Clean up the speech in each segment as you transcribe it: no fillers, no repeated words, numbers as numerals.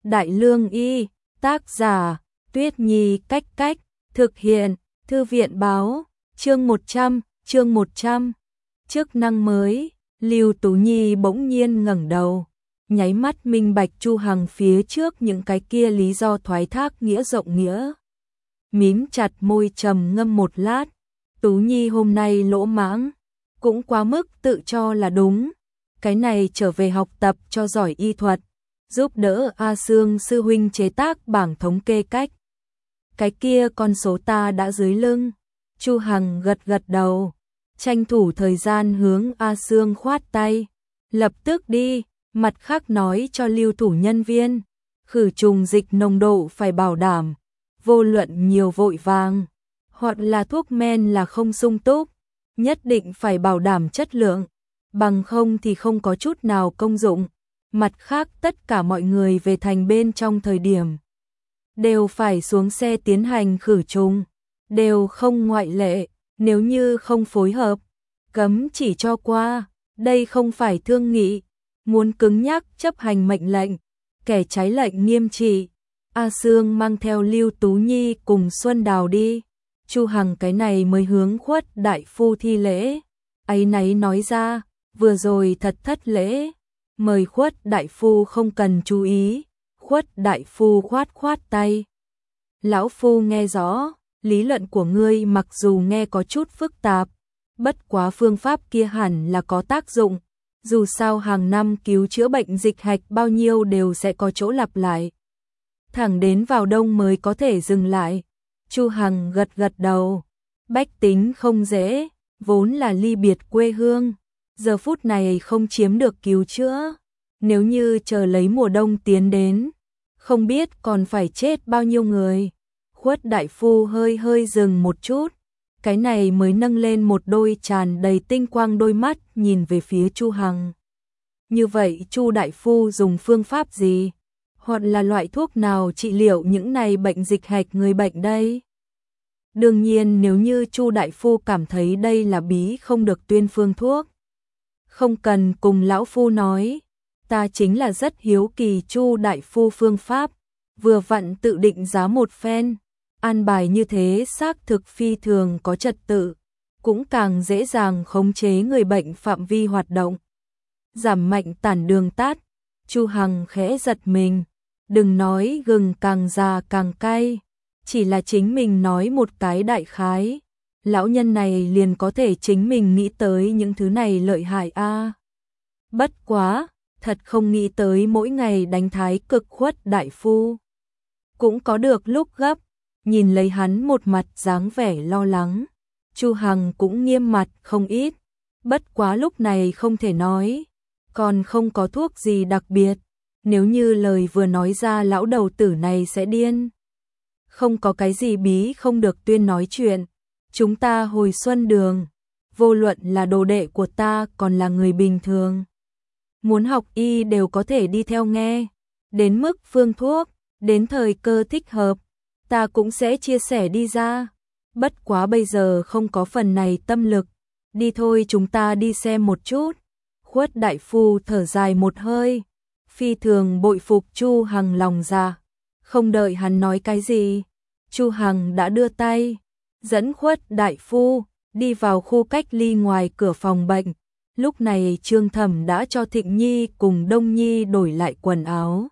Đại Lương Y, tác giả, Tuyết Nhi Cách Cách, thực hiện, Thư viện báo, chương 100. Chức năng mới, Lưu Tú Nhi bỗng nhiên ngẩng đầu, nháy mắt minh bạch Chu Hằng phía trước những cái kia lý do thoái thác nghĩa rộng nghĩa. Mím chặt môi trầm ngâm một lát, Tú Nhi hôm nay lỗ mãng, cũng quá mức tự cho là đúng. Cái này trở về học tập cho giỏi y thuật, giúp đỡ A Sương sư huynh chế tác bảng thống kê cách. Cái kia con số ta đã dưới lưng. Chu Hằng gật đầu, tranh thủ thời gian hướng A Sương khoát tay. Lập tức đi, mặt khác nói cho lưu thủ nhân viên, khử trùng dịch nồng độ phải bảo đảm, vô luận nhiều vội vàng, hoặc là thuốc men là không sung túc, nhất định phải bảo đảm chất lượng, bằng không thì không có chút nào công dụng. Mặt khác tất cả mọi người về thành bên trong thời điểm đều phải xuống xe tiến hành khử trùng, đều không ngoại lệ, nếu như không phối hợp, cấm chỉ cho qua, đây không phải thương nghị, muốn cứng nhắc chấp hành mệnh lệnh, kẻ trái lệnh nghiêm trị. A Sương mang theo Lưu Tú Nhi cùng Xuân Đào đi, Chu Hằng cái này mới hướng Khuất đại phu thi lễ, áy náy nói ra, vừa rồi thật thất lễ, mời Khuất đại phu không cần chú ý. Khuất đại phu khoát tay. Lão phu nghe rõ, lý luận của ngươi mặc dù nghe có chút phức tạp, bất quá phương pháp kia hẳn là có tác dụng, dù sao hàng năm cứu chữa bệnh dịch hạch bao nhiêu đều sẽ có chỗ lặp lại. Thẳng đến vào đông mới có thể dừng lại. Chu Hằng gật đầu, bách tính không dễ, vốn là ly biệt quê hương, giờ phút này không chiếm được cứu chữa, nếu như chờ lấy mùa đông tiến đến, không biết còn phải chết bao nhiêu người. Khuất đại phu hơi dừng một chút, cái này mới nâng lên một đôi tràn đầy tinh quang đôi mắt nhìn về phía Chu Hằng. Như vậy Chu đại phu dùng phương pháp gì? Hoặc là loại thuốc nào trị liệu những này bệnh dịch hạch người bệnh đây? Đương nhiên nếu như Chu đại phu cảm thấy đây là bí không được tuyên phương thuốc, không cần cùng lão phu nói, ta chính là rất hiếu kỳ Chu đại phu phương pháp, vừa vặn tự định giá một phen, an bài như thế xác thực phi thường có trật tự, cũng càng dễ dàng khống chế người bệnh phạm vi hoạt động. Giảm mạnh tản đường tát. Chu Hằng khẽ giật mình, đừng nói gừng càng già càng cay, chỉ là chính mình nói một cái đại khái, lão nhân này liền có thể chính mình nghĩ tới những thứ này lợi hại a. Bất quá, thật không nghĩ tới mỗi ngày đánh thái cực Khuất đại phu cũng có được lúc gấp. Nhìn lấy hắn một mặt dáng vẻ lo lắng, Chu Hằng cũng nghiêm mặt không ít, bất quá lúc này không thể nói, còn không có thuốc gì đặc biệt, nếu như lời vừa nói ra lão đầu tử này sẽ điên. Không có cái gì bí không được tuyên nói chuyện, chúng ta hồi xuân đường, vô luận là đồ đệ của ta còn là người bình thường, muốn học y đều có thể đi theo nghe, đến mức phương thuốc, đến thời cơ thích hợp, ta cũng sẽ chia sẻ đi ra, bất quá bây giờ không có phần này tâm lực, đi thôi chúng ta đi xem một chút. Khuất đại phu thở dài một hơi, phi thường bội phục Chu Hằng lòng dạ, không đợi hắn nói cái gì, Chu Hằng đã đưa tay, dẫn Khuất đại phu đi vào khu cách ly ngoài cửa phòng bệnh. Lúc này Trương Thẩm đã cho Thịnh Nhi cùng Đông Nhi đổi lại quần áo,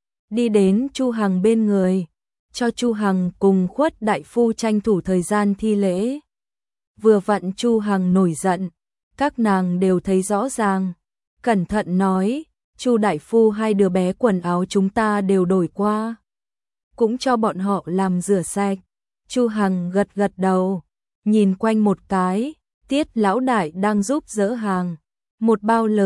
đi đến Chu Hằng bên người, cho Chu Hằng cùng Khuất đại phu tranh thủ thời gian thi lễ. Vừa vặn Chu Hằng nổi giận, các nàng đều thấy rõ ràng, cẩn thận nói, Chu đại phu hai đứa bé quần áo chúng ta đều đổi qua, cũng cho bọn họ làm rửa sạch. Chu Hằng gật đầu, nhìn quanh một cái, Tiết lão đại đang giúp dỡ hàng, một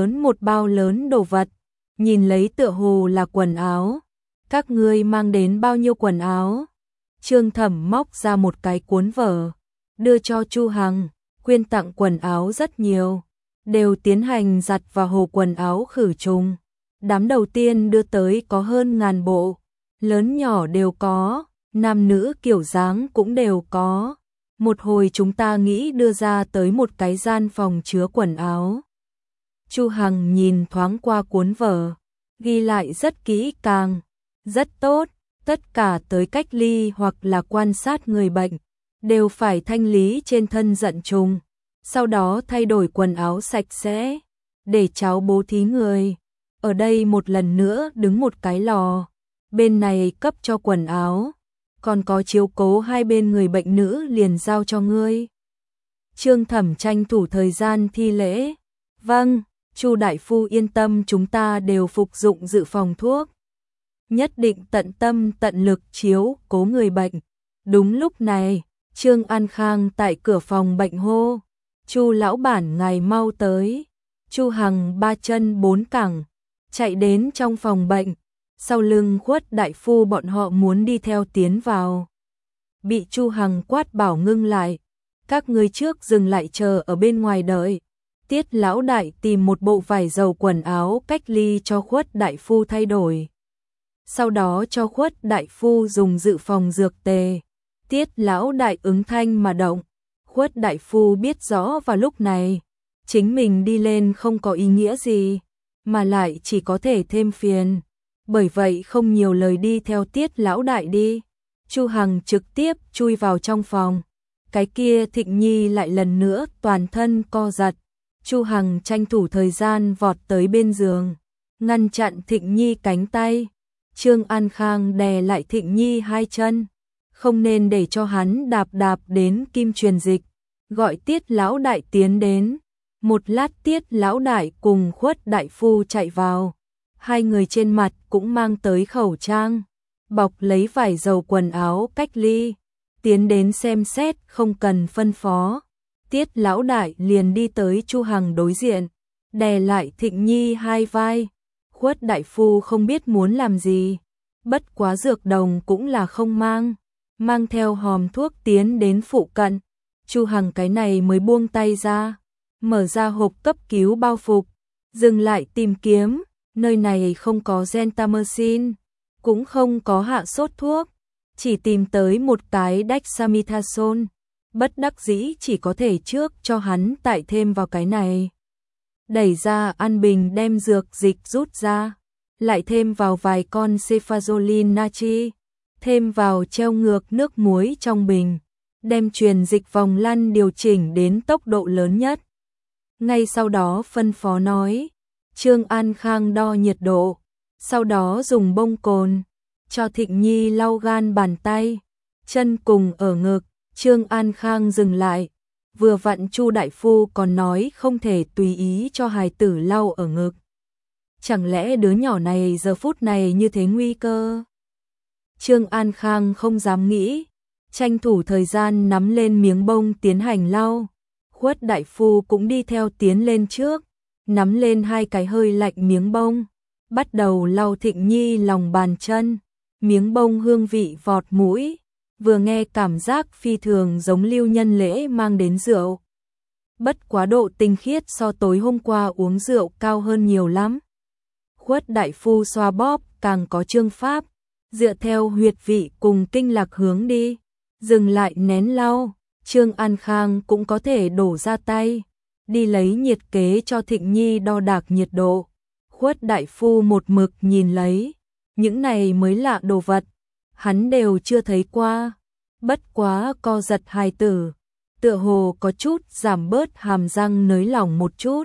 bao lớn đồ vật, nhìn lấy tựa hồ là quần áo. Các ngươi mang đến bao nhiêu quần áo? Trương Thẩm móc ra một cái cuốn vở, đưa cho Chu Hằng, quyên tặng quần áo rất nhiều, đều tiến hành giặt vào hồ quần áo khử trùng. Đám đầu tiên đưa tới có hơn 1000 bộ, lớn nhỏ đều có, nam nữ kiểu dáng cũng đều có. Một hồi chúng ta nghĩ đưa ra tới một cái gian phòng chứa quần áo. Chu Hằng nhìn thoáng qua cuốn vở, ghi lại rất kỹ càng. Rất tốt, tất cả tới cách ly hoặc là quan sát người bệnh, đều phải thanh lý trên thân giận trùng, sau đó thay đổi quần áo sạch sẽ, để cháu bố thí người. Ở đây một lần nữa đứng một cái lò, bên này cấp cho quần áo, còn có chiếu cố hai bên người bệnh nữ liền giao cho ngươi. Trương Thẩm tranh thủ thời gian thi lễ. Vâng, Chu đại phu yên tâm, chúng ta đều phục dụng dự phòng thuốc. Nhất định tận tâm tận lực chiếu cố người bệnh. Đúng lúc này, Trương An Khang tại cửa phòng bệnh hô. Chu lão bản ngài mau tới. Chu Hằng ba chân bốn cẳng, chạy đến trong phòng bệnh. Sau lưng Khuất đại phu bọn họ muốn đi theo tiến vào. Bị Chu Hằng quát bảo ngưng lại. Các ngươi trước dừng lại chờ ở bên ngoài đợi. Tiết lão đại tìm một bộ vải dầu quần áo cách ly cho Khuất đại phu thay đổi. Sau đó cho Khuất đại phu dùng dự phòng dược tề. Tiết lão đại ứng thanh mà động. Khuất đại phu biết rõ vào lúc này, chính mình đi lên không có ý nghĩa gì, mà lại chỉ có thể thêm phiền. Bởi vậy không nhiều lời đi theo Tiết lão đại đi. Chu Hằng trực tiếp chui vào trong phòng. Cái kia Thịnh Nhi lại lần nữa toàn thân co giật. Chu Hằng tranh thủ thời gian vọt tới bên giường, ngăn chặn Thịnh Nhi cánh tay. Trương An Khang đè lại Thịnh Nhi hai chân, không nên để cho hắn đạp đến kim truyền dịch, gọi Tiết lão đại tiến đến. Một lát Tiết lão đại cùng Khuất đại phu chạy vào, hai người trên mặt cũng mang tới khẩu trang, bọc lấy vải dầu quần áo cách ly, tiến đến xem xét không cần phân phó. Tiết lão đại liền đi tới Chu Hằng đối diện, đè lại Thịnh Nhi hai vai. Khuất đại phu không biết muốn làm gì, bất quá dược đồng cũng là không mang theo hòm thuốc tiến đến phụ cận. Chu Hằng cái này mới buông tay ra, mở ra hộp cấp cứu bao phục, dừng lại tìm kiếm, nơi này không có gentamicin, cũng không có hạ sốt thuốc, chỉ tìm tới một cái dexamethasone, bất đắc dĩ chỉ có thể trước cho hắn tải thêm vào cái này. Đẩy ra ăn bình đem dược dịch rút ra, lại thêm vào vài con cefazolin natri, thêm vào treo ngược nước muối trong bình, đem truyền dịch vòng lăn điều chỉnh đến tốc độ lớn nhất. Ngay sau đó phân phó nói, Trương An Khang đo nhiệt độ, sau đó dùng bông cồn, cho Thịnh Nhi lau gan bàn tay, chân cùng ở ngực. Trương An Khang dừng lại, vừa vặn Chu đại phu còn nói không thể tùy ý cho hài tử lau ở ngực. Chẳng lẽ đứa nhỏ này giờ phút này như thế nguy cơ? Trương An Khang không dám nghĩ, tranh thủ thời gian nắm lên miếng bông tiến hành lau. Khuất đại phu cũng đi theo tiến lên trước, nắm lên hai cái hơi lạnh miếng bông, bắt đầu lau Thịnh Nhi lòng bàn chân. Miếng bông hương vị vọt mũi, vừa nghe cảm giác phi thường giống Lưu Nhân Lễ mang đến rượu. Bất quá độ tinh khiết so tối hôm qua uống rượu cao hơn nhiều lắm. Khuất đại phu xoa bóp càng có chương pháp, dựa theo huyệt vị cùng kinh lạc hướng đi, dừng lại nén lau. Trương An Khang cũng có thể đổ ra tay, đi lấy nhiệt kế cho Thịnh Nhi đo đạc nhiệt độ. Khuất đại phu một mực nhìn lấy, những này mới lạ đồ vật, hắn đều chưa thấy qua. Bất quá co giật hài tử, tựa hồ có chút giảm bớt hàm răng nới lỏng một chút.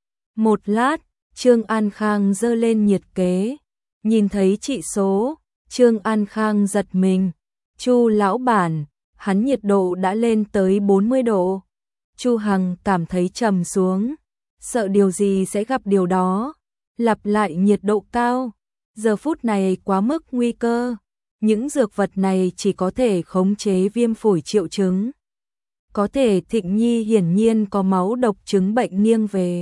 Một lát, Trương An Khang giơ lên nhiệt kế, nhìn thấy trị số, Trương An Khang giật mình. Chu lão bản, hắn nhiệt độ đã lên tới 40 độ. Chu Hằng cảm thấy trầm xuống, sợ điều gì sẽ gặp điều đó. Lặp lại nhiệt độ cao, giờ phút này quá mức nguy cơ. Những dược vật này chỉ có thể khống chế viêm phổi triệu chứng. Có thể Thịnh Nhi hiển nhiên có máu độc chứng bệnh nghiêng về.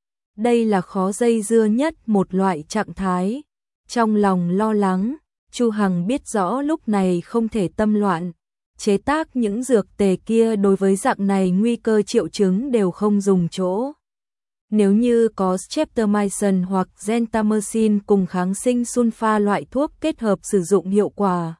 Đây là khó dây dưa nhất một loại trạng thái. Trong lòng lo lắng, Chu Hằng biết rõ lúc này không thể tâm loạn. Chế tác những dược tề kia đối với dạng này nguy cơ triệu chứng đều không dùng chỗ. Nếu như có streptomycin hoặc gentamicin cùng kháng sinh sulfa loại thuốc kết hợp sử dụng hiệu quả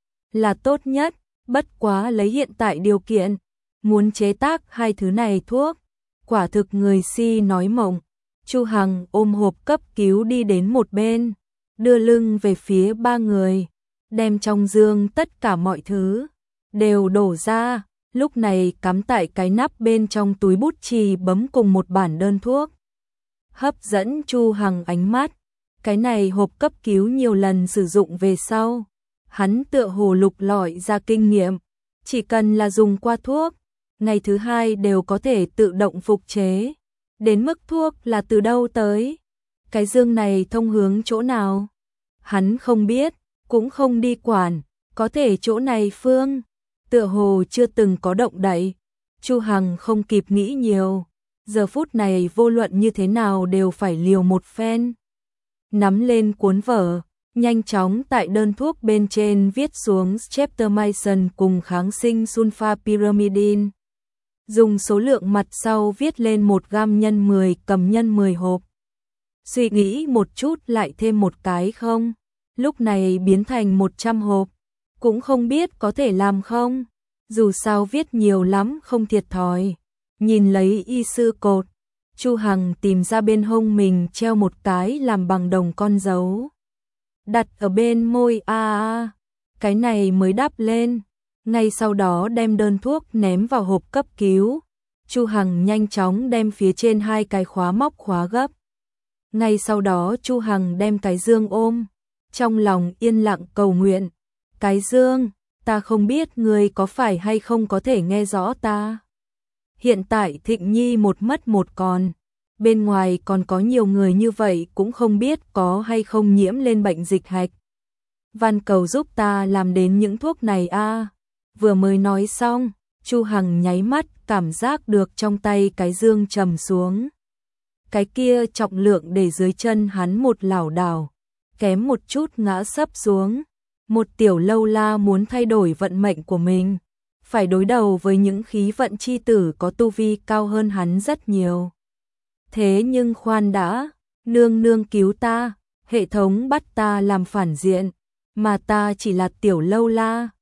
là tốt nhất, bất quá lấy hiện tại điều kiện, muốn chế tác hai thứ này thuốc, quả thực người si nói mộng. Chu Hằng ôm hộp cấp cứu đi đến một bên, đưa lưng về phía ba người, đem trong dương tất cả mọi thứ đều đổ ra, lúc này cắm tại cái nắp bên trong túi bút chì bấm cùng một bản đơn thuốc. Hấp dẫn Chu Hằng ánh mắt, cái này hộp cấp cứu nhiều lần sử dụng về sau, hắn tựa hồ lục lọi ra kinh nghiệm, chỉ cần là dùng qua thuốc, ngày thứ hai đều có thể tự động phục chế. Đến mức thuốc là từ đâu tới, cái dương này thông hướng chỗ nào, hắn không biết, cũng không đi quản, có thể chỗ này phương tựa hồ chưa từng có động đậy. Chu Hằng không kịp nghĩ nhiều, giờ phút này vô luận như thế nào đều phải liều một phen. Nắm lên cuốn vở, nhanh chóng tại đơn thuốc bên trên viết xuống streptomycin cùng kháng sinh sulfapyrimidine. Dùng số lượng mặt sau viết lên 1 gam nhân 10 cầm nhân 10 hộp. Suy nghĩ một chút lại thêm một cái không, lúc này biến thành 100 hộp, cũng không biết có thể làm không, dù sao viết nhiều lắm không thiệt thòi. Nhìn lấy y sư cột, Chu Hằng tìm ra bên hông mình treo một cái làm bằng đồng con dấu, đặt ở bên môi cái này mới đắp lên. Ngay sau đó đem đơn thuốc ném vào hộp cấp cứu, Chu Hằng nhanh chóng đem phía trên 2 cái khóa móc khóa gấp. Ngay sau đó Chu Hằng đem cái dương ôm, trong lòng yên lặng cầu nguyện, cái dương, ta không biết người có phải hay không có thể nghe rõ ta. Hiện tại Thịnh Nhi một mất một còn, bên ngoài còn có nhiều người như vậy cũng không biết có hay không nhiễm lên bệnh dịch hạch. Van cầu giúp ta làm đến những thuốc này a. Vừa mới nói xong, Chu Hằng nháy mắt cảm giác được trong tay cái dương trầm xuống. Cái kia trọng lượng để dưới chân hắn một lảo đảo, kém một chút ngã sấp xuống. Một tiểu lâu la muốn thay đổi vận mệnh của mình, phải đối đầu với những khí vận chi tử có tu vi cao hơn hắn rất nhiều. Thế nhưng khoan đã, nương nương cứu ta, hệ thống bắt ta làm phản diện, mà ta chỉ là tiểu lâu la.